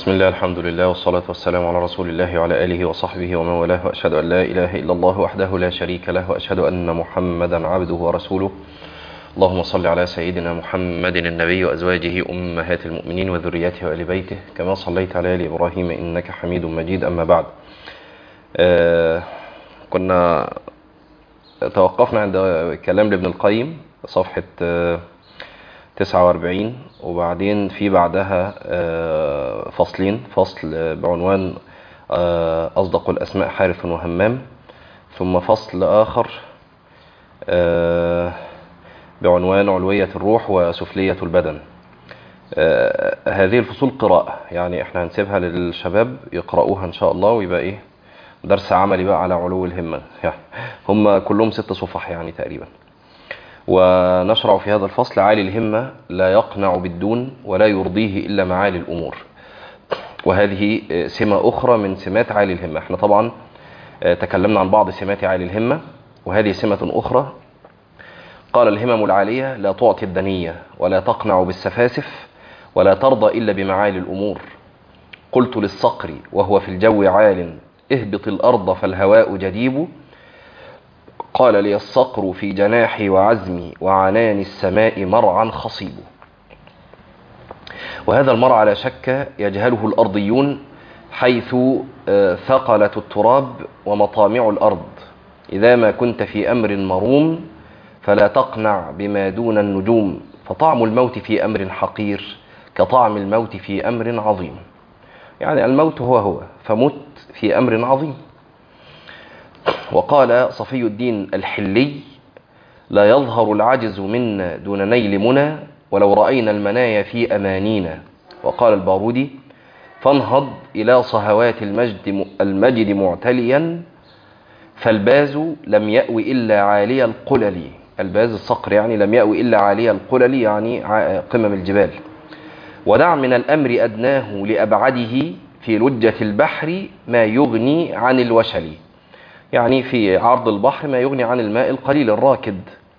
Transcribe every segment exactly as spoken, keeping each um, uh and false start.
بسم الله، الحمد لله، والصلاة والسلام على رسول الله وعلى آله وصحبه ومن والاه، وأشهد أن لا إله إلا الله وحده لا شريك له، وأشهد أن محمدا عبده ورسوله. اللهم صل على سيدنا محمد النبي وأزواجه أمهات المؤمنين وذرياته وآل بيته كما صليت على آل إبراهيم إنك حميد مجيد. أما بعد، آه كنا توقفنا عند كلام لابن القيم صفحة آه تسعة وأربعين، وبعدين في بعدها فصلين، فصل بعنوان أصدق الأسماء حارث وهمام، ثم فصل آخر بعنوان علوية الروح وسفلية البدن. هذه الفصول قراءة، يعني احنا هنسيبها للشباب يقرأوها إن شاء الله، ويبقى إيه درس عملي بقى على علو الهمة. يعني هم كلهم ست صفح يعني تقريبا. ونشرع في هذا الفصل: عالي الهمة لا يقنع بالدون ولا يرضيه إلا معالي الأمور. وهذه سمة أخرى من سمات عالي الهمة. احنا طبعا تكلمنا عن بعض سمات عالي الهمة، وهذه سمة أخرى. قال: الهمم العالية لا تعطي الدنية ولا تقنع بالسفاسف ولا ترضى إلا بمعالي الأمور. قلت للصقر وهو في الجو عال: اهبط الأرض فالهواء جديب. قال لي الصقر: في جناحي وعزمي وعنان السماء مرعا خصيب. وهذا المرعى لا شك يجهله الأرضيون، حيث ثقلة التراب ومطامع الأرض. إذا ما كنت في أمر مروم فلا تقنع بما دون النجوم، فطعم الموت في أمر حقير كطعم الموت في أمر عظيم. يعني الموت هو هو، فمت في أمر عظيم. وقال صفي الدين الحلي: لا يظهر العجز منا دون نيل منى ولو رأينا المنايا في أمانينا. وقال البارودي: فانهض إلى صهوات المجد, المجد معتليا، فالباز لم يأوي إلا عالي القلل. الباز الصقر يعني لم يأوي إلا عالي القلل، يعني قمم الجبال. ودع من الأمر أدناه لأبعده، في لجة البحر ما يغني عن الوشل. يعني في عرض البحر ما يغني عن الماء القليل الراكد.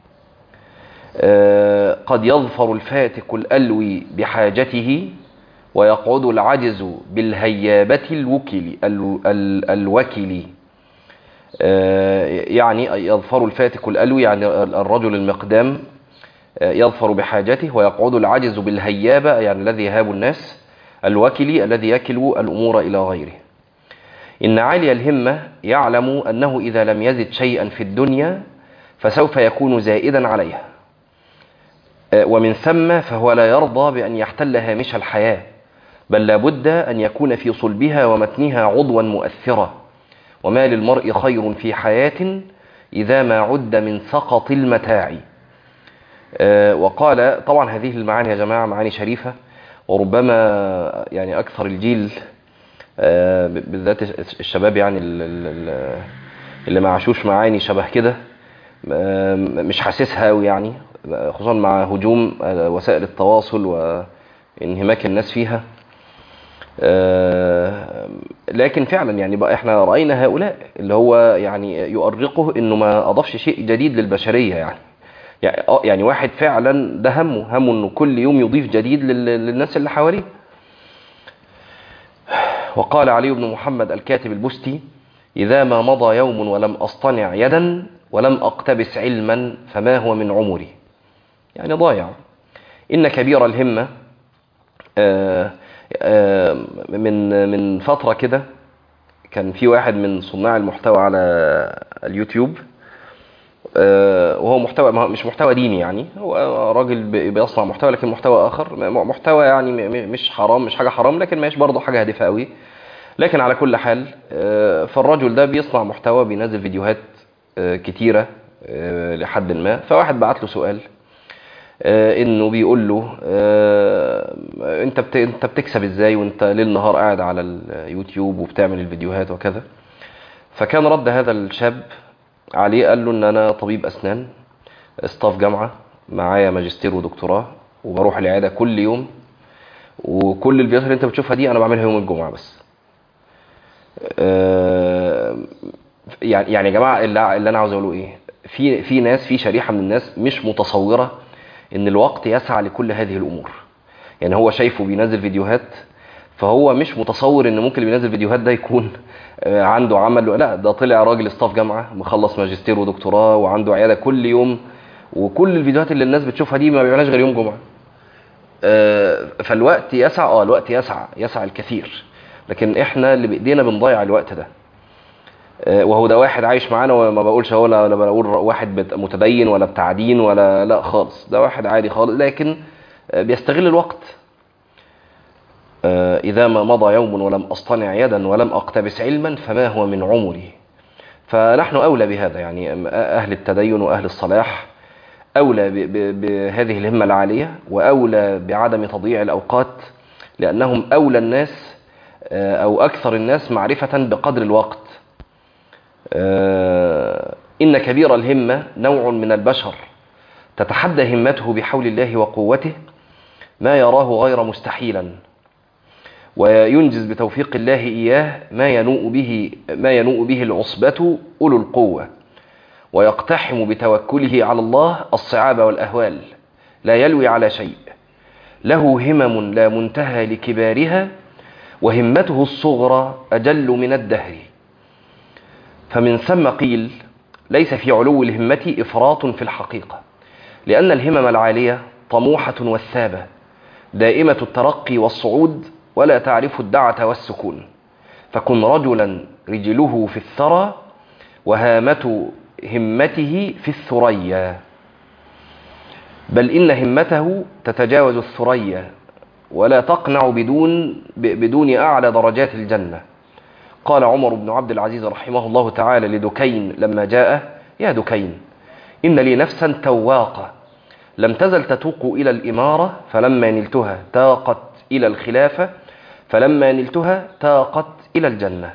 آه قد يظفر الفاتك الألوي بحاجته ويقعد العجز بالهيابة الوكل ال ال الوكل. آه يعني يظفر الفاتك الألوي يعني الرجل المقدام آه يظفر بحاجته، ويقعد العجز بالهيابة يعني الذي يهاب الناس، الوكل الذي يكل الأمور إلى غيره. إن عالي الهمة يعلم أنه إذا لم يزد شيئا في الدنيا فسوف يكون زائدا عليها، ومن ثم فهو لا يرضى بأن يحتل هامش الحياة، بل لابد أن يكون في صلبها ومتنها عضوا مؤثرا. وما للمرء خير في حياة إذا ما عد من سقط المتاع. وقال طبعا هذه المعاني يا جماعة معاني شريفة، وربما يعني أكثر الجيل بالذات الشباب يعني اللي ما عاشوش معاني شبه كده مش حاسسها قوي، يعني خصوصا مع هجوم وسائل التواصل وانهماك الناس فيها. لكن فعلا يعني بقى احنا رأينا هؤلاء اللي هو يعني يؤرقه انه ما اضافش شيء جديد للبشرية. يعني يعني واحد فعلا ده همه همه انه كل يوم يضيف جديد للناس اللي حواليه. وقال علي بن محمد الكاتب البستي: إذا ما مضى يوم ولم أصطنع يدا ولم أقتبس علما فما هو من عمري. يعني ضايع. إن كبير الهمة آآ آآ من من فترة كده كان في واحد من صناع المحتوى على اليوتيوب، وهو محتوى مش محتوى ديني، يعني هو راجل بيصنع محتوى لكن محتوى آخر، محتوى يعني مش حرام، مش حاجة حرام، لكن مش برضه حاجة هادفة قوي. لكن على كل حال فالرجل ده بيصنع محتوى، بينزل فيديوهات كتيرة لحد ما. فواحد بعت له سؤال انه بيقول له انت انت بتكسب ازاي وانت ليل نهار قاعد على اليوتيوب وبتعمل الفيديوهات وكذا؟ فكان رد هذا الشاب عليه قال له ان انا طبيب اسنان، استاف جامعة، معايا ماجستير ودكتوراه، وبروح العيادة كل يوم، وكل الفيديوهات اللي انت بتشوفها دي انا بعملها يوم الجمعة بس. يعني يعني يا جماعه اللي, اللي انا عاوز اقوله ايه، في في ناس، في شريحه من الناس مش متصوره ان الوقت يسعى لكل هذه الامور. يعني هو شايفه بينزل فيديوهات فهو مش متصور ان ممكن اللي بينزل فيديوهات ده يكون عنده عمل. لا، ده طلع راجل ستاف جامعه مخلص ماجستير ودكتوراه وعنده عياده كل يوم، وكل الفيديوهات اللي الناس بتشوفها دي ما بيعملهاش غير يوم جمعه. فالوقت يسع، اه الوقت يسع يسع الكثير، لكن احنا اللي بايدينا بنضيع الوقت ده. وهو ده واحد عايش معانا، وما بقولش هو ولا بقول واحد متدين ولا بتاع دين ولا لا خالص، ده واحد عادي خالص لكن بيستغل الوقت. إذا ما مضى يوم ولم أصطنع يدا ولم أقتبس علما فما هو من عمري. فنحن أولى بهذا، يعني أهل التدين وأهل الصلاح أولى بهذه الهمة العالية، وأولى بعدم تضييع الأوقات، لأنهم أولى الناس أو أكثر الناس معرفة بقدر الوقت. إن كبير الهمة نوع من البشر تتحدى همته بحول الله وقوته ما يراه غير مستحيلا، وينجز بتوفيق الله إياه ما ينوء به ما ينوء به العصبة أولو القوة، ويقتحم بتوكله على الله الصعاب والأهوال، لا يلوي على شيء، له همم لا منتهى لكبارها، وهمته الصغرى أجل من الدهر. فمن ثم قيل ليس في علو الهمة إفراط في الحقيقة، لأن الهمم العالية طموحة وثابة دائمة الترقي والصعود، ولا تعرف الدعة والسكون. فكن رجلا رجله في الثرى وهامة همته في الثريا، بل إن همته تتجاوز الثريا ولا تقنع بدون بدون أعلى درجات الجنة. قال عمر بن عبد العزيز رحمه الله تعالى لدكين لما جاء: يا دكين، إن لي نفسا تواقة لم تزل تتوق إلى الإمارة، فلما نلتها تاقت إلى الخلافة، فلما نلتها تاقت إلى الجنة.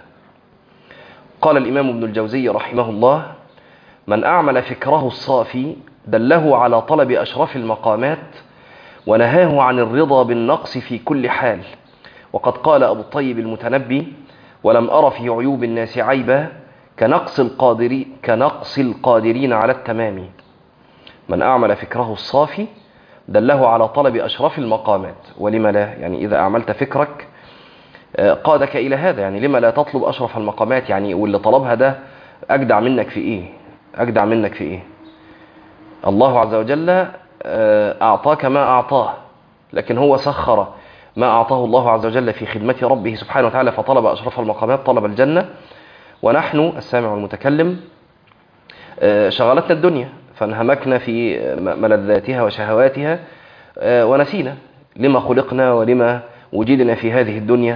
قال الإمام ابن الجوزي رحمه الله: من أعمل فكره الصافي دله على طلب أشرف المقامات، ونهاه عن الرضا بالنقص في كل حال. وقد قال أبو الطيب المتنبي: ولم أر في عيوب الناس عيبا كنقص القادري كنقص القادرين على التمام. من أعمل فكره الصافي دله على طلب أشرف المقامات. ولما لا؟ يعني إذا أعملت فكرك قادك إلى هذا، يعني لما لا تطلب أشرف المقامات؟ يعني واللي طلبها ده أجدع منك في إيه؟ أجدع منك في إيه؟ الله عز وجل أعطاك ما أعطاه، لكن هو سخر ما أعطاه الله عز وجل في خدمة ربه سبحانه وتعالى، فطلب أشرف المقامات، طلب الجنة. ونحن السامع والمتكلم شغلتنا الدنيا، فانهمكنا في ملذاتها وشهواتها ونسينا لما خلقنا ولما وجدنا في هذه الدنيا.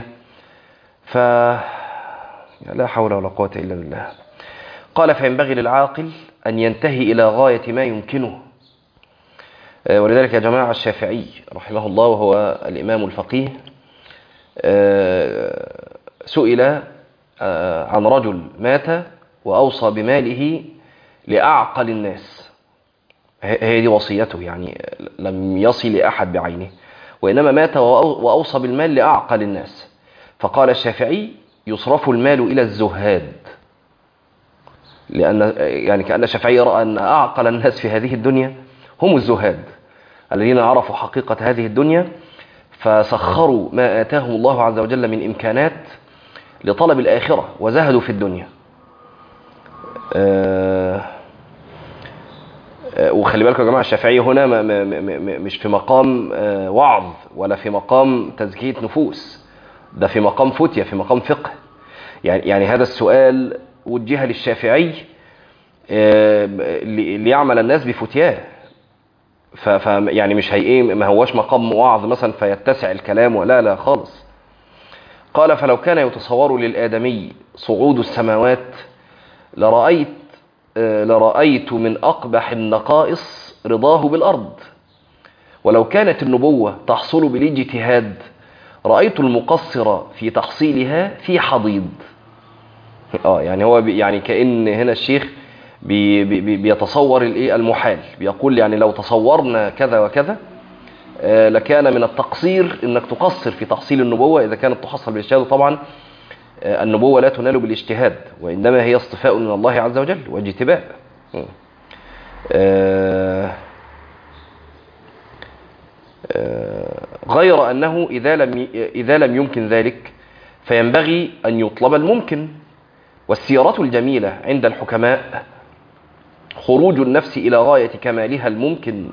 فلا حول ولا قوة إلا بالله. قال: فينبغي للعاقل أن ينتهي إلى غاية ما يمكنه. ولذلك يا جماعة الشافعي رحمه الله وهو الإمام الفقيه سئل عن رجل مات وأوصى بماله لأعقل الناس، هي دي وصيته، يعني لم يصل لأحد بعينه، وإنما مات وأوصى بالمال لأعقل الناس. فقال الشافعي: يصرف المال إلى الزهاد، لأن يعني كأن الشافعي رأى أن أعقل الناس في هذه الدنيا هم الزهاد الذين عرفوا حقيقة هذه الدنيا، فسخروا ما آتاهم الله عز وجل من إمكانات لطلب الآخرة وزهدوا في الدنيا. أه وخلي بالكم يا جماعة، الشافعي هنا ما ما ما مش في مقام وعظ ولا في مقام تزكية نفوس، ده في مقام فتية، في مقام فقه. يعني يعني هذا السؤال وجه للشافعي ليعمل الناس بفتياه، ف يعني مش هي ما هوش مقام وعظ مثلا فيتسع الكلام، ولا لا خالص. قال: فلو كان يتصور للآدمي صعود السماوات لرأيت لرأيت من أقبح النقائص رضاه بالأرض، ولو كانت النبوة تحصل بالاجتهاد رأيت المقصر في تحصيلها في حضيض. اه يعني هو يعني كأن هنا الشيخ بي بي بيتصور الايه المحال، بيقول يعني لو تصورنا كذا وكذا آه لكان من التقصير انك تقصر في تحصيل النبوة اذا كانت تحصل بالاجتهاد. طبعا آه النبوة لا تنال بالاجتهاد، وانما هي اصطفاء من الله عز وجل واجتباء. آه آه غير أنه إذا لم إذا لم يمكن ذلك فينبغي أن يطلب الممكن. والسيرة الجميلة عند الحكماء خروج النفس إلى غاية كمالها الممكن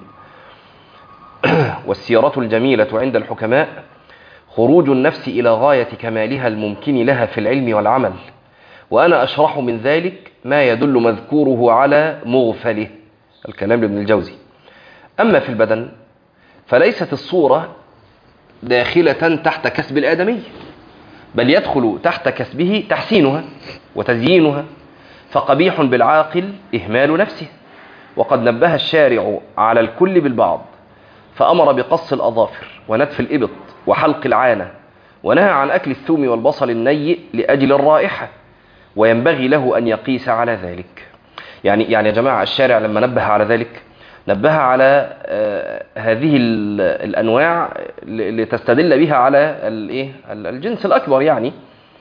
والسيرة الجميلة عند الحكماء خروج النفس إلى غاية كمالها الممكن لها في العلم والعمل. وأنا أشرح من ذلك ما يدل مذكوره على مغفله، الكلام لابن الجوزي. أما في البدن فليست الصورة داخلة تحت كسب الآدمي، بل يدخل تحت كسبه تحسينها وتزيينها، فقبيح بالعاقل إهمال نفسه. وقد نبه الشارع على الكل بالبعض، فأمر بقص الأظافر ونتف الإبط وحلق العانة، ونهى عن أكل الثوم والبصل النيء لأجل الرائحة، وينبغي له أن يقيس على ذلك. يعني يعني يا جماعة الشارع لما نبه على ذلك نبه على آه هذه الأنواع اللي تستدل بها على الإيه الجنس الأكبر يعني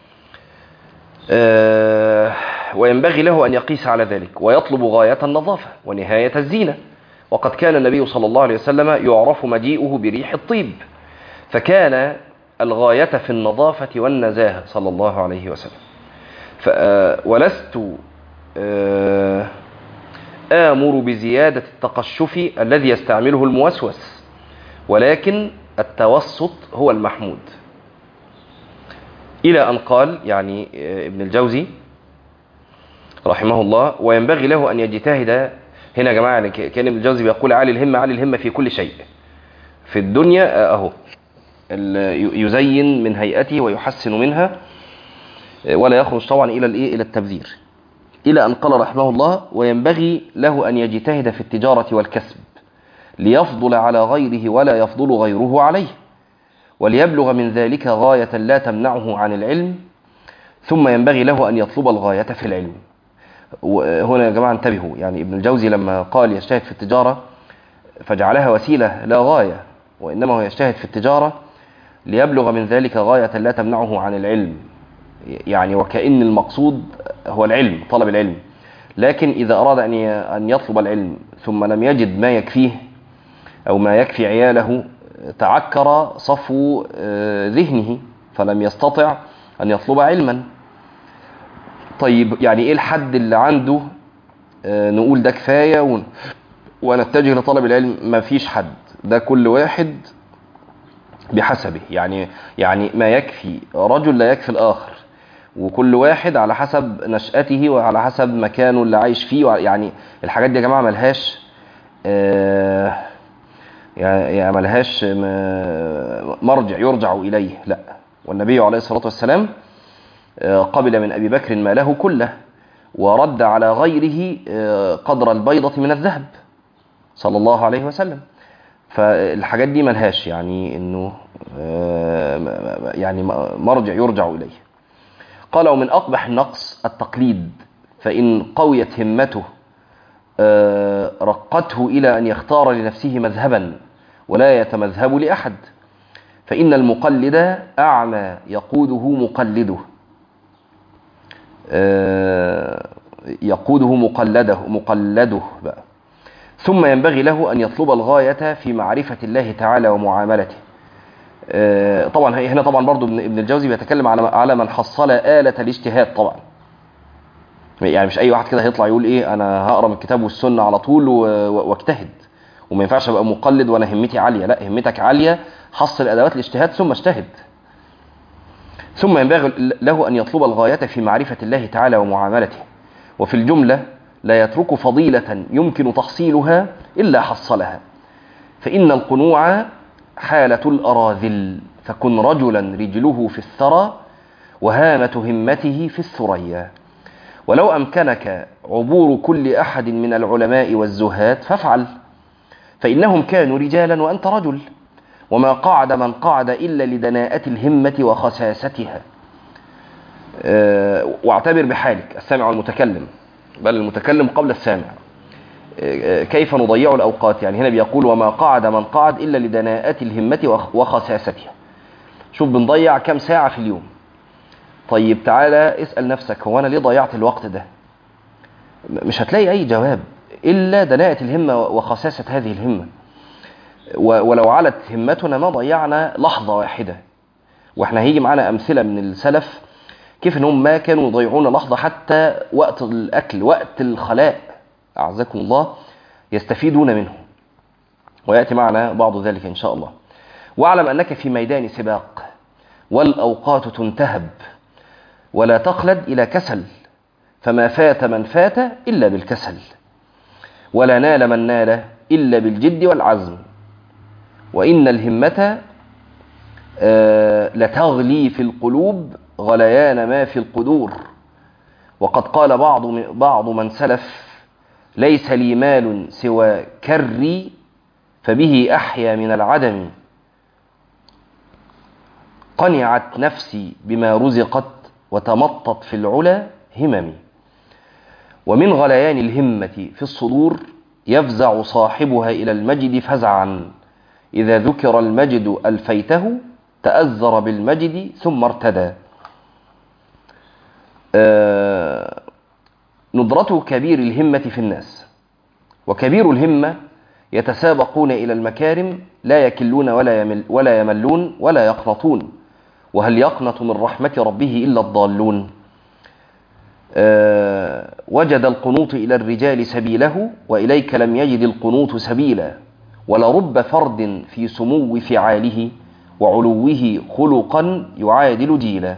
آه وينبغي له أن يقيس على ذلك ويطلب غاية النظافة ونهاية الزينة. وقد كان النبي صلى الله عليه وسلم يعرف مجيئه بريح الطيب، فكان الغاية في النظافة والنزاهة صلى الله عليه وسلم. ولست آمر بزيادة التقشف الذي يستعمله الموسوس، ولكن التوسط هو المحمود. إلى أن قال يعني ابن الجوزي رحمه الله: وينبغي له أن يجتهد. هنا يا جماعة يعني كان ابن الجوزي بيقول علي الهمة علي الهمة في كل شيء في الدنيا أهو، يزين من هيئته ويحسن منها ولا يخرج طبعا إلى الإيه إلى التبذير. إلى أن قال رحمه الله: وينبغي له أن يجتهد في التجارة والكسب ليفضل على غيره ولا يفضل غيره عليه، وليبلغ من ذلك غاية لا تمنعه عن العلم، ثم ينبغي له أن يطلب الغاية في العلم. وهنا يا جماعة انتبهوا، يعني ابن الجوزي لما قال يجتهد في التجارة فجعلها وسيلة لا غاية، وإنما هو يجتهد في التجارة ليبلغ من ذلك غاية لا تمنعه عن العلم، يعني وكأن المقصود هو العلم، طلب العلم. لكن إذا أراد أن يطلب العلم ثم لم يجد ما يكفيه أو ما يكفي عياله تعكر صفو ذهنه فلم يستطع أن يطلب علما. طيب يعني إيه الحد اللي عنده نقول ده كفاية ونتجه لطلب العلم؟ ما فيش حد، ده كل واحد بحسبه. يعني يعني ما يكفي رجل لا يكفي الآخر، وكل واحد على حسب نشأته وعلى حسب مكانه اللي عايش فيه. يعني الحاجات دي يا جماعة ملهاش آه يعني ملهاش مرجع يرجع إليه، لا. والنبي عليه الصلاة والسلام قبل من أبي بكر ما له كله، ورد على غيره قدر البيضة من الذهب صلى الله عليه وسلم. فالحاجات دي ملهاش يعني إنه يعني مرجع يرجع إليه. قال: ومن أقبح النقص التقليد، فإن قويت همته رقته إلى أن يختار لنفسه مذهبا ولا يتمذهب لأحد، فإن المقلد أعمى يقوده مقلده يقوده مقلده مقلده بقى. ثم ينبغي له أن يطلب الغاية في معرفة الله تعالى ومعاملته. طبعا هنا طبعا برضو ابن الجوزي بيتكلم على على من حصل آلة الاجتهاد. طبعا يعني مش أي واحد كده هيطلع يقول إيه أنا هقرأ من الكتاب والسنة على طول واجتهد، وما ينفعش أبقى مقلد وأنا همتي عالية. لا، همتك عالية، حصل أدوات الاجتهاد ثم اجتهد. ثم ينبغي له أن يطلب الغاية في معرفة الله تعالى ومعاملته. وفي الجملة لا يترك فضيلة يمكن تحصيلها إلا حصلها، فإن القنوع حالة الأراذل، فكن رجلا رجله في الثرى وهامة همته في الثريا. ولو أمكنك عبور كل أحد من العلماء والزهاد فافعل، فإنهم كانوا رجالا وأنت رجل، وما قعد من قعد إلا لدناءة الهمة وخساستها. أه واعتبر بحالك السامع والمتكلم، بل المتكلم قبل السامع. أه كيف نضيع الأوقات؟ يعني هنا بيقول وما قعد من قعد إلا لدناءة الهمة وخساستها. شوف بنضيع كم ساعة في اليوم. طيب تعالى اسأل نفسك، هو أنا ليه ضيعت الوقت ده؟ مش هتلاقي أي جواب إلا دناءة الهمة وخساسة هذه الهمة. ولو علت همتنا ما ضيعنا لحظة واحدة. واحنا هيجي معانا أمثلة من السلف كيف انهم ما كانوا يضيعون لحظة حتى وقت الأكل، وقت الخلاء أعزكم الله، يستفيدون منه، ويأتي معنا بعض ذلك إن شاء الله. واعلم أنك في ميدان سباق، والأوقات تنتهب، ولا تخلد إلى كسل، فما فات من فات إلا بالكسل، ولا نال من نال إلا بالجد والعزم، وإن الهمة لتغلي في القلوب غليان ما في القدور. وقد قال بعض بعض من سلف: ليس لي مال سوى كري فبه أحيا من العدم، قنعت نفسي بما رزقت وتمطت في العلا هممي. ومن غليان الهمة في الصدور يفزع صاحبها إلى المجد فزعا، إذا ذكر المجد ألفيته تأذر بالمجد ثم ارتدى. آه ندرة كبير الهمة في الناس. وكبير الهمة يتسابقون إلى المكارم، لا يكلون ولا, يمل ولا يملون ولا يقنطون، وهل يقنط من رحمة ربه إلا الضالون. أه وجد القنوط إلى الرجال سبيله، وإليك لم يجد القنوط سبيلا، ولرب فرد في سمو فعاله وعلوه خلقا يعادل جيلا.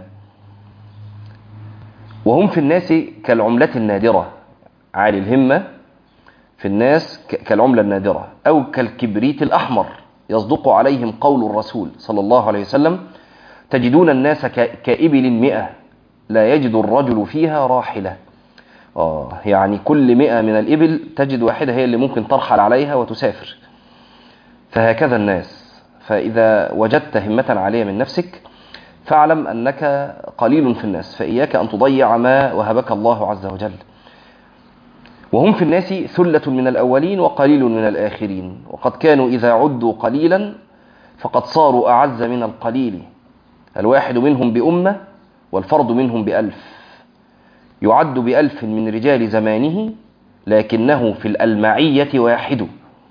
وهم في الناس كالعملة النادرة، عالي الهمة في الناس كالعملة النادرة، أو كالكبريت الأحمر، يصدق عليهم قول الرسول صلى الله عليه وسلم: تجدون الناس كإبل مئة لا يجد الرجل فيها راحلة. آه يعني كل مئة من الإبل تجد واحدة هي اللي ممكن ترحل عليها وتسافر. فهكذا الناس. فإذا وجدت همة عالية من نفسك فاعلم أنك قليل في الناس، فإياك أن تضيع ما وهبك الله عز وجل. وهم في الناس ثلة من الأولين وقليل من الآخرين، وقد كانوا إذا عدوا قليلا فقد صاروا أعز من القليل. الواحد منهم بأمة والفرد منهم بألف، يعد بألف من رجال زمانه لكنه في الألمعية واحد.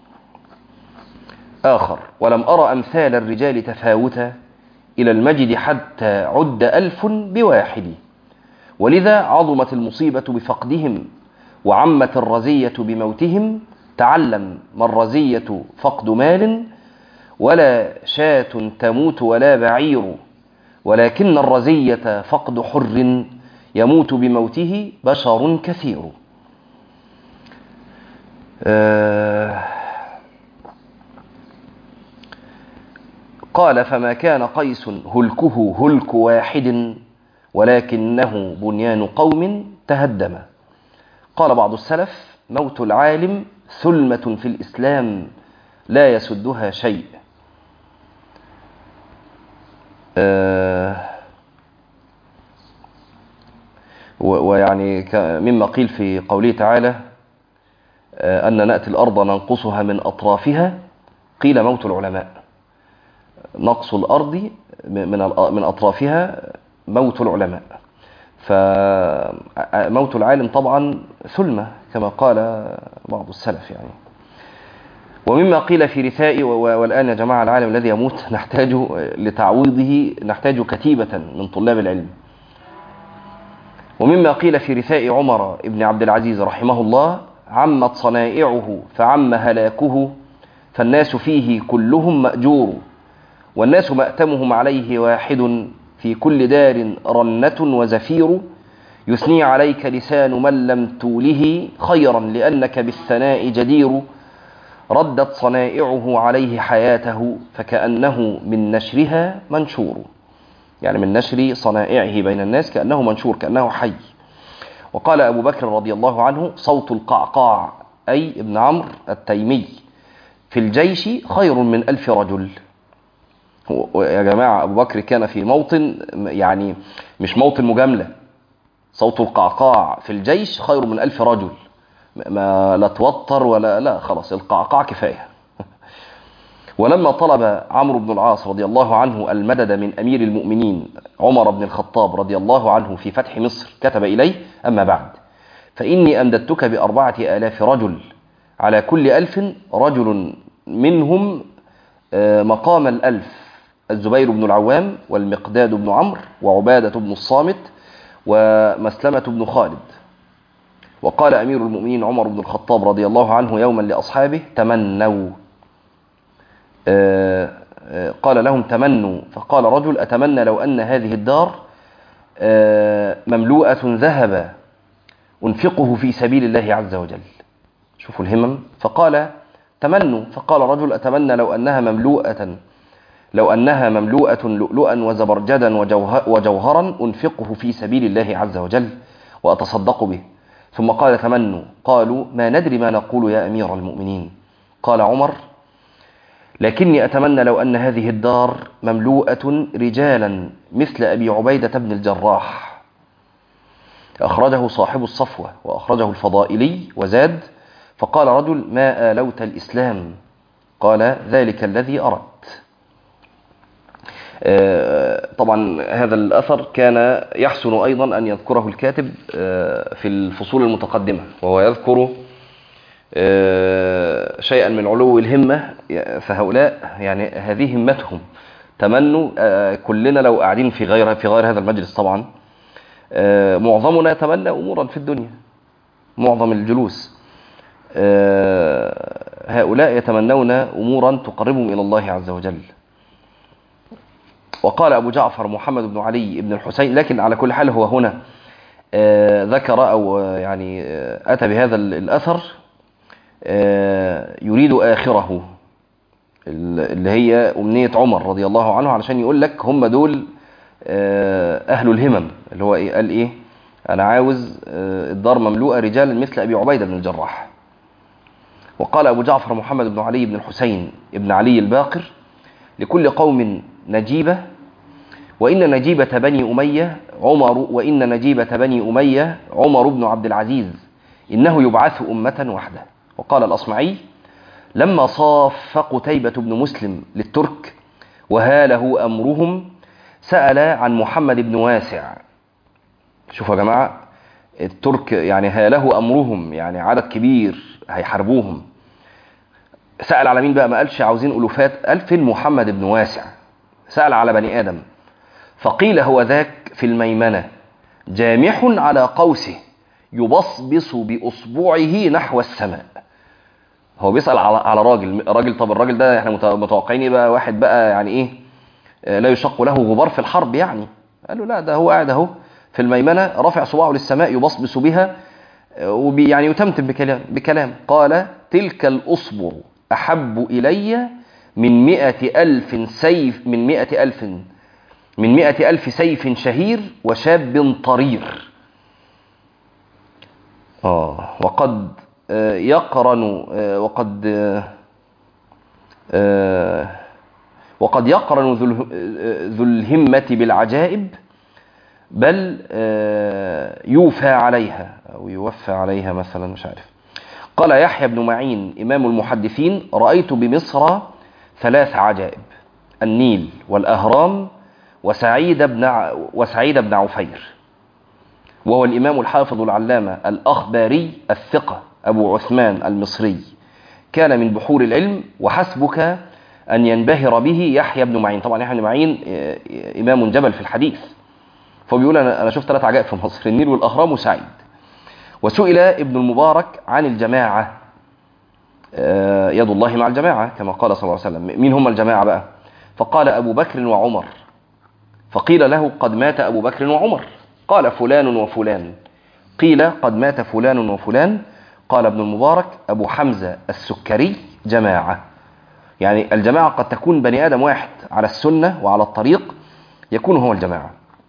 آخر: ولم أرى أمثال الرجال تفاوتا إلى المجد حتى عد ألف بواحد، ولذا عظمت المصيبة بفقدهم وعمت الرزية بموتهم. تعلم ما الرزية فقد مال، ولا شاة تموت ولا بعير، ولكن الرزية فقد حر يموت بموته بشر كثير. آه قال: فما كان قيس هلكه هلك واحد، ولكنه بنيان قوم تهدم. قال بعض السلف: موت العالم ثلمة في الإسلام لا يسدها شيء. آه ويعني مما قيل في قوله تعالى آه أن نأتي الأرض ننقصها من أطرافها، قيل موت العلماء. نقص الأرض من أطرافها موت العلماء. فموت العالم طبعا ثلمة كما قال بعض السلف يعني. ومما قيل في رثاء، والآن يا جماعة العالم الذي يموت نحتاج لتعويضه نحتاج كتيبة من طلاب العلم. ومما قيل في رثاء عمر بن عبد العزيز رحمه الله: عمت صنائعه فعم هلاكه، فالناس فيه كلهم مأجور، والناس مأتمهم عليه واحد، في كل دار رنة وزفير. يثني عليك لسان من لم توله خيرا، لأنك بالثناء جدير. ردت صنائعه عليه حياته، فكأنه من نشرها منشور. يعني من نشر صنائعه بين الناس كأنه منشور، كأنه حي. وقال أبو بكر رضي الله عنه: صوت القعقاع أي ابن عمرو التيمي في الجيش خير من ألف رجل. يا جماعة أبو بكر كان في موطن، يعني مش موطن مجاملة. صوت القعقاع في الجيش خير من ألف رجل، ما لا توتر ولا لا، خلاص القعقاع كفاية. ولما طلب عمرو بن العاص رضي الله عنه المدد من أمير المؤمنين عمر بن الخطاب رضي الله عنه في فتح مصر، كتب إليه: أما بعد، فإني أمددتك بأربعة آلاف رجل، على كل ألف رجل منهم مقام الألف الزبير بن العوام والمقداد بن عمرو وعبادة بن الصامت ومسلمة بن خالد. وقال أمير المؤمنين عمر بن الخطاب رضي الله عنه يوما لأصحابه: تمنوا. قال لهم: تمنوا. فقال رجل: أتمنى لو أن هذه الدار مملوءة ذهبا أنفقه في سبيل الله عز وجل. شوفوا الهمم. فقال: تمنوا. فقال رجل: أتمنى لو أنها مملوءة لو أنها مملوءة لؤلؤا وزبرجدا وجوهرا أنفقه في سبيل الله عز وجل وأتصدق به. ثم قال: تمنوا. قالوا: ما ندري ما نقول يا أمير المؤمنين. قال عمر: لكني أتمنى لو أن هذه الدار مملوءة رجالا مثل أبي عبيدة بن الجراح. أخرجه صاحب الصفوة وأخرجه الفضائلي وزاد: فقال رجل: ما آلوت الإسلام؟ قال: ذلك الذي أردت. طبعا هذا الأثر كان يحسن أيضا أن يذكره الكاتب في الفصول المتقدمة، وهو يذكر شيئا من علو الهمة. فهؤلاء يعني هذه همتهم، تمنوا. كلنا لو قاعدين في غير في غير هذا المجلس طبعا معظمنا يتمنى أمورا في الدنيا، معظم الجلوس. هؤلاء يتمنون أمورا تقربهم إلى الله عز وجل. وقال أبو جعفر محمد بن علي بن الحسين، لكن على كل حال هو هنا ذكر أو يعني أتى بهذا الأثر يريد آخره اللي هي أمنية عمر رضي الله عنه، علشان يقول لك هم دول أهل الهمم، اللي هو إيه؟ قال إيه؟ أنا عاوز الدار مملوءة رجال مثل أبي عبيدة بن الجراح. وقال أبو جعفر محمد بن علي بن الحسين ابن علي الباقر: لكل قوم نجيبة، وإن نجيبة بني أمية عمر وإن نجيبة بني أمية عمر بن عبد العزيز، إنه يبعث أمة وحده. وقال الأصمعي: لما صاف قتيبة بن مسلم للترك وهاله أمرهم سأل عن محمد بن واسع. شوفوا يا جماعة، الترك يعني هاله أمرهم، يعني عدد كبير هيحاربوهم. سأل على مين بقى؟ ما قالش عاوزين ألوفات، قال فين محمد بن واسع. سأل على بني آدم، فقيل هو ذاك في الميمنة جامح على قوسه يبصبص بأصبعه نحو السماء. هو بيسأل على على راجل راجل طب الراجل ده احنا متوقعين بقى واحد بقى يعني ايه لا يشق له غبار في الحرب يعني. قال له لا، ده هو قاعد اهو في الميمنة رافع صباعه للسماء يبصبص بها وبي يعني يتمتم بكلام بكلام قال: تلك الأصبع أحب إلي من مئة ألف سيف من مئة ألف من مئة ألف سيف شهير وشاب طرير. آه وقد يقرن وقد وقد يقرن ذو الهمة بالعجائب، بل يوفى عليها أو يوفى عليها مثلا، مش عارف. قال يحيى بن معين إمام المحدثين: رأيت بمصر ثلاث عجائب: النيل والأهرام وسعيد بن وسعيد بن عفير. وهو الإمام الحافظ العلامة الأخباري الثقة أبو عثمان المصري، كان من بحور العلم، وحسبك أن ينبهر به يحيى بن معين. طبعا يحيى بن معين إمام جبل في الحديث، فبيقول أنا شفت ثلاث عجائب في مصر: النيل والأهرام وسعيد. وسئل ابن المبارك عن الجماعة، يد الله مع الجماعة كما قال صلى الله عليه وسلم. مين هم الجماعة بقى؟ فقال: أبو بكر وعمر. فقيل له: قد مات أبو بكر وعمر. قال: فلان وفلان. قيل: قد مات فلان وفلان. قال ابن المبارك: أبو حمزة السكري جماعة. يعني الجماعة قد تكون بني آدم واحد على السنة وعلى الطريق يكون هو الجماعة.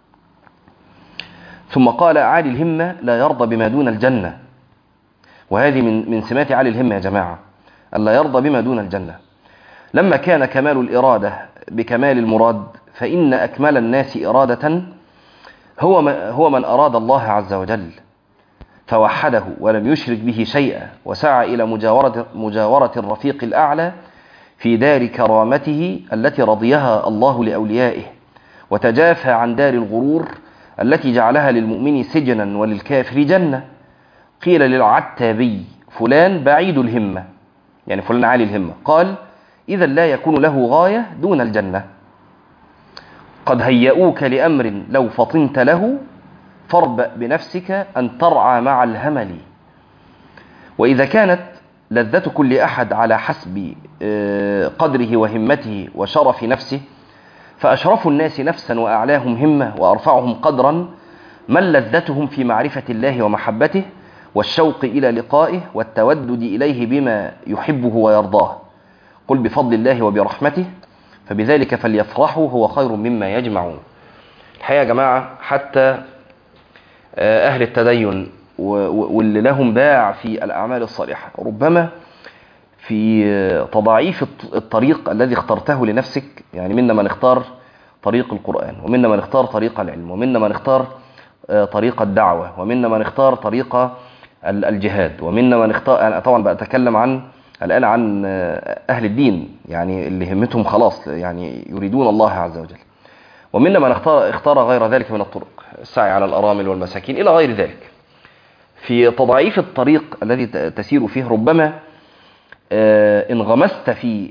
ثم قال: عالي الهمة لا يرضى بما دون الجنة. وهذه من من سمات عالي الهمة يا جماعة، ألا يرضى بما دون الجنة. لما كان كمال الإرادة بكمال المراد، فإن أكمل الناس إرادة هو هو من أراد الله عز وجل فوحده ولم يشرك به شيئا، وسعى إلى مجاورة مجاورة الرفيق الأعلى في دار كرامته التي رضيها الله لأوليائه، وتجافى عن دار الغرور التي جعلها للمؤمن سجنا وللكافر جنة. قيل للعتابي: فلان بعيد الهمة، يعني فلان عالي الهمة. قال: إذا لا يكون له غاية دون الجنة. قد هيئوك لأمر لو فطنت له، فاربأ بنفسك أن ترعى مع الهمل. وإذا كانت لذة كل أحد على حسب قدره وهمته وشرف نفسه، فأشرف الناس نفسا وأعلاهم همة وأرفعهم قدرا من لذتهم في معرفة الله ومحبته والشوق إلى لقائه والتودد إليه بما يحبه ويرضاه. قل بفضل الله وبرحمته فبذلك فليفرحوا هو خير مما يجمعون. الحقيقة يا جماعة حتى أهل التدين واللي لهم باع في الأعمال الصالحة ربما في تضعيف الطريق الذي اخترته لنفسك، يعني منا من اختار طريق القرآن، ومنا من اختار طريق العلم، ومنا من اختار طريق الدعوة، ومنا من اختار طريق الجهاد، ومنا من اختار، أنا طبعا بأتكلم عن الآن عن أهل الدين، يعني اللي همتهم خلاص يعني يريدون الله عز وجل، ومنا من اختار, اختار غير ذلك من الطرق، السعي على الأرامل والمساكين إلى غير ذلك. في تضعيف الطريق الذي تسير فيه ربما انغمست في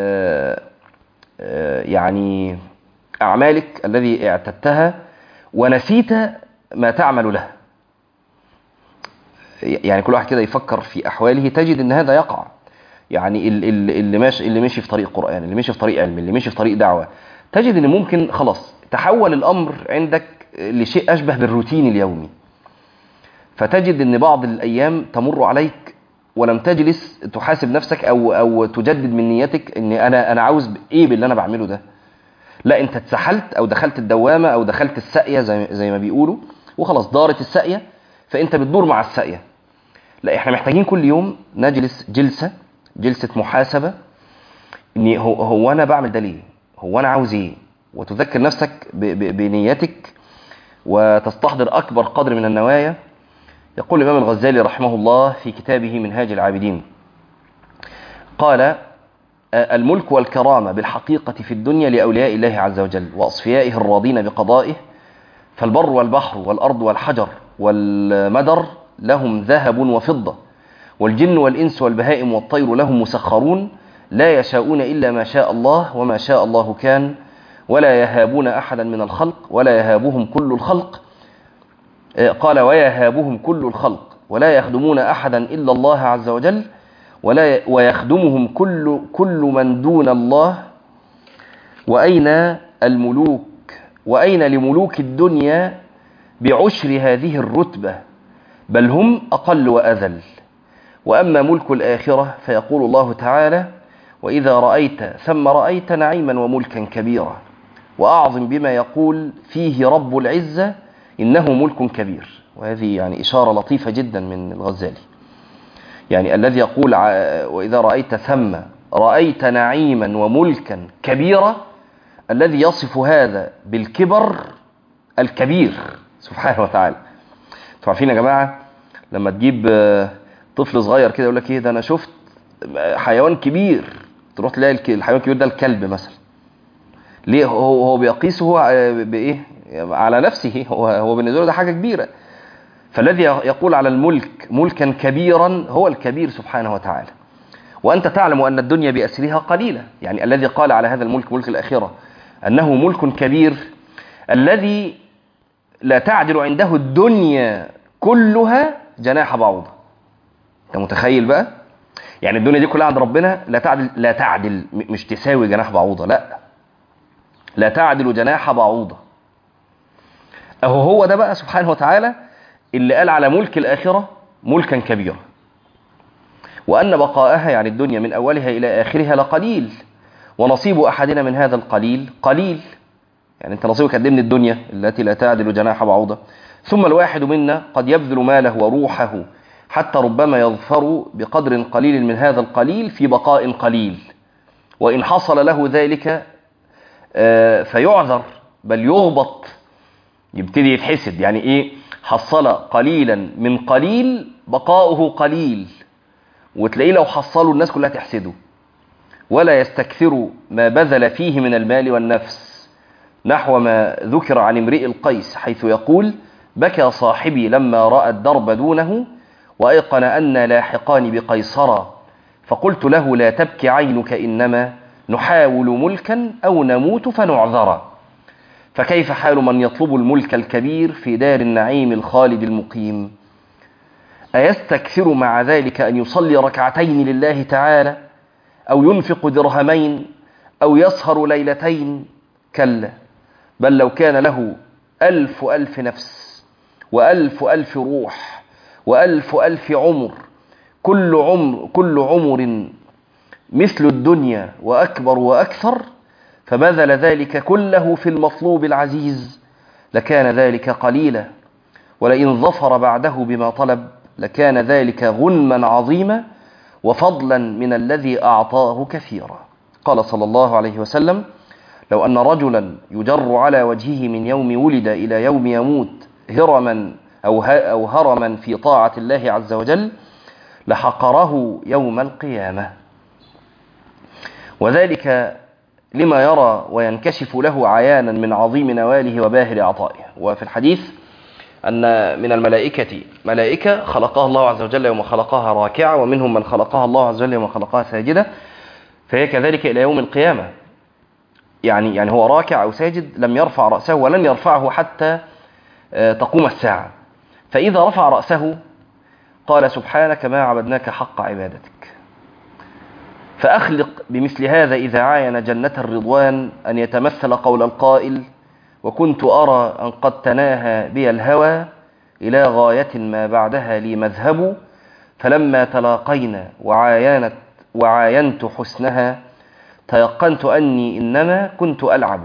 يعني أعمالك الذي اعتدتها ونسيت ما تعمل له. يعني كل واحد كده يفكر في أحواله تجد أن هذا يقع. يعني اللي ماشي اللي ماشي في طريق قرآن، اللي ماشي في طريق علم، اللي ماشي في طريق دعوة، تجد أن ممكن خلاص تحول الأمر عندك لشيء أشبه بالروتين اليومي، فتجد أن بعض الأيام تمر عليك ولم تجلس تحاسب نفسك أو أو تجدد من نيتك أن أنا أنا عاوز إيه باللي أنا بعمله ده. لا، أنت اتسحلت أو دخلت الدوامة أو دخلت الساقية زي زي ما بيقولوا، وخلاص دارت الساقية فأنت بتدور مع الساقية. لا، إحنا محتاجين كل يوم نجلس جلسة جلسة محاسبة، إن هو, هو أنا بعمل ده ليه؟ هو أنا عاوز إيه؟ وتذكر نفسك ب ب بنيتك وتستحضر أكبر قدر من النوايا. يقول الإمام الغزالي رحمه الله في كتابه منهاج العابدين، قال: الملك والكرامة بالحقيقة في الدنيا لأولياء الله عز وجل وأصفيائه الراضين بقضائه، فالبر والبحر والأرض والحجر والمدر لهم ذهب وفضة، والجن والإنس والبهائم والطير لهم مسخرون، لا يشاءون إلا ما شاء الله وما شاء الله كان، ولا يهابون أحدا من الخلق ولا يهابهم كل الخلق. قال: ويهابهم كل الخلق ولا يخدمون أحدا إلا الله عز وجل، ولا ويخدمهم كل كل من دون الله. وأين الملوك وأين لملوك الدنيا بعشر هذه الرتبة، بل هم أقل وأذل. وأما ملك الآخرة فيقول الله تعالى: وإذا رأيت ثم رأيت نعيما وملكا كبيرا. وأعظم بما يقول فيه رب العزة: إنه ملك كبير. وهذه يعني إشارة لطيفة جدا من الغزالي، يعني الذي يقول وإذا رأيت ثم رأيت نعيما وملكا كبيرا، الذي يصف هذا بالكبر الكبير سبحانه وتعالى. تعرفين يا جماعة لما تجيب طفل صغير كده يقول لك ايه ده، انا شفت حيوان كبير، تروح تلاقي الحيوان الكبير ده الكلب مثلا. ليه؟ هو هو بيقيسه هو بايه؟ على نفسه، هو هو بالنسبه له ده حاجه كبيره. فالذي يقول على الملك ملكا كبيرا هو الكبير سبحانه وتعالى. وانت تعلم ان الدنيا باسرها قليله، يعني الذي قال على هذا الملك ملك الاخره انه ملك كبير، الذي لا تعدل عنده الدنيا كلها جناح بعوضة. انت متخيل بقى؟ يعني الدنيا دي كلها عند ربنا لا تعدل لا تعدل مش تساوي جناح بعوضة، لا لا تعدل جناح بعوضة. اهو هو ده بقى سبحانه وتعالى اللي قال على ملك الآخرة ملكا كبيرا، وأن بقاءها يعني الدنيا من أولها إلى آخرها لقليل، ونصيب أحدنا من هذا القليل قليل. يعني أنت نصيبك قد من الدنيا التي لا تعدل جناح بعوضة. ثم الواحد منا قد يبذل ماله وروحه حتى ربما يظفر بقدر قليل من هذا القليل في بقاء قليل، وإن حصل له ذلك فيعذر بل يغبط، يبتدي يتحسد. يعني إيه؟ حصل قليلا من قليل بقاؤه قليل، وتلاقيه لو حصلوا الناس كلها تحسده. ولا يستكثر ما بذل فيه من المال والنفس، نحو ما ذكر عن امرئ القيس حيث يقول: بكى صاحبي لما رأى الدرب دونه، وأيقن أن لاحقان بقيصر، فقلت له لا تبكي عينك، إنما نحاول ملكا أو نموت فنعذر. فكيف حال من يطلب الملك الكبير في دار النعيم الخالد المقيم؟ أيستكثر مع ذلك أن يصلي ركعتين لله تعالى، أو ينفق درهمين، أو يسهر ليلتين؟ كلا، بل لو كان له ألف ألف نفس، وألف ألف روح، وألف ألف عمر، كل عمر, كل عمر مثل الدنيا وأكبر وأكثر، فبذل ذلك كله في المطلوب العزيز، لكان ذلك قليلا، ولئن ظفر بعده بما طلب لكان ذلك غنما عظيما وفضلا من الذي أعطاه كثيرا. قال صلى الله عليه وسلم: لو أن رجلا يجر على وجهه من يوم ولد إلى يوم يموت هرما أو هرما في طاعة الله عز وجل لحقره يوم القيامة، وذلك لما يرى وينكشف له عيانا من عظيم نواله وباهر عطائه. وفي الحديث أن من الملائكة ملائكة خلقها الله عز وجل يوم خلقها راكعة، ومنهم من خلقها الله عز وجل يوم خلقها ساجدة، فهي كذلك إلى يوم القيامة. يعني يعني هو راكع أو ساجد لم يرفع رأسه ولن يرفعه حتى تقوم الساعة، فإذا رفع رأسه قال: سبحانك ما عبدناك حق عبادتك. فأخلق بمثل هذا إذا عاين جنة الرضوان أن يتمثل قول القائل: وكنت أرى أن قد تناهى بي الهوى إلى غاية ما بعدها لي مذهب، فلما تلاقينا وعاينت وعاينت حسنها تيقنت أني إنما كنت ألعب.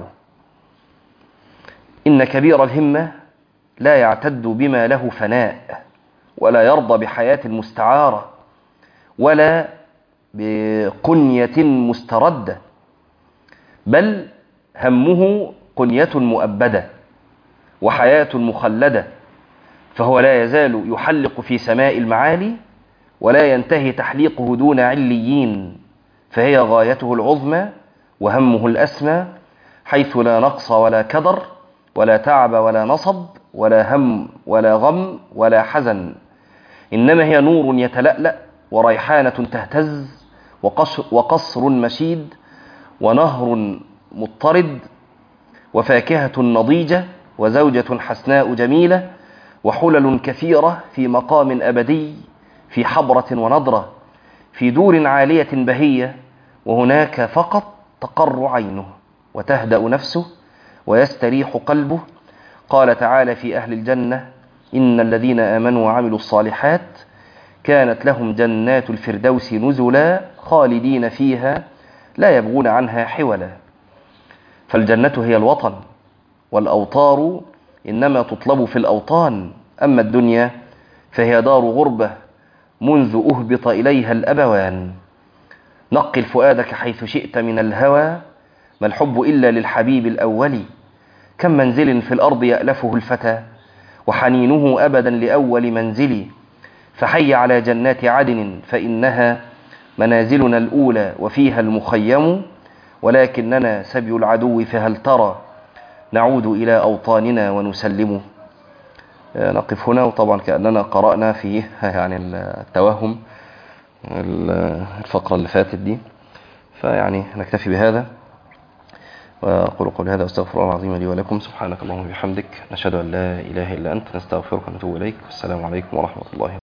إن كبير الهمة لا يعتد بما له فناء، ولا يرضى بحياة مستعارة، ولا بقنية مستردة، بل همه قنية مؤبدة وحياة مخلدة، فهو لا يزال يحلق في سماء المعالي ولا ينتهي تحليقه دون عليين، فهي غايته العظمى وهمه الأسمى، حيث لا نقص ولا كدر ولا تعب ولا نصب ولا هم ولا غم ولا حزن، إنما هي نور يتلألأ وريحانة تهتز وقصر مشيد ونهر مضطرد وفاكهة نضيجة وزوجة حسناء جميلة وحلل كثيرة في مقام أبدي، في حبرة ونضرة، في دور عالية بهية، وهناك فقط تقر عينه وتهدأ نفسه ويستريح قلبه. قال تعالى في أهل الجنة: إن الذين آمنوا وعملوا الصالحات كانت لهم جنات الفردوس نزلا خالدين فيها لا يبغون عنها حولا. فالجنة هي الوطن، والأوطار إنما تطلب في الأوطان، أما الدنيا فهي دار غربة منذ أهبط إليها الأبوان. نقل فؤادك حيث شئت من الهوى، ما الحب إلا للحبيب الأول، كم منزل في الأرض يألفه الفتى وحنينه أبدا لأول منزل، فحي على جنات عدن فإنها منازلنا الأولى وفيها المخيم، ولكننا سبي العدو فهل ترى نعود إلى أوطاننا ونسلم. نقف هنا، وطبعا كأننا قرأنا فيه يعني التوهم الفقرة اللي فاتت دي، فيعني نكتفي بهذا، وأقول قولي هذا واستغفر الله العظيم لي ولكم. سبحانك اللهم وبحمدك، نشهد أن لا إله إلا أنت، نستغفرك ونتوب إليك، والسلام عليكم ورحمة الله.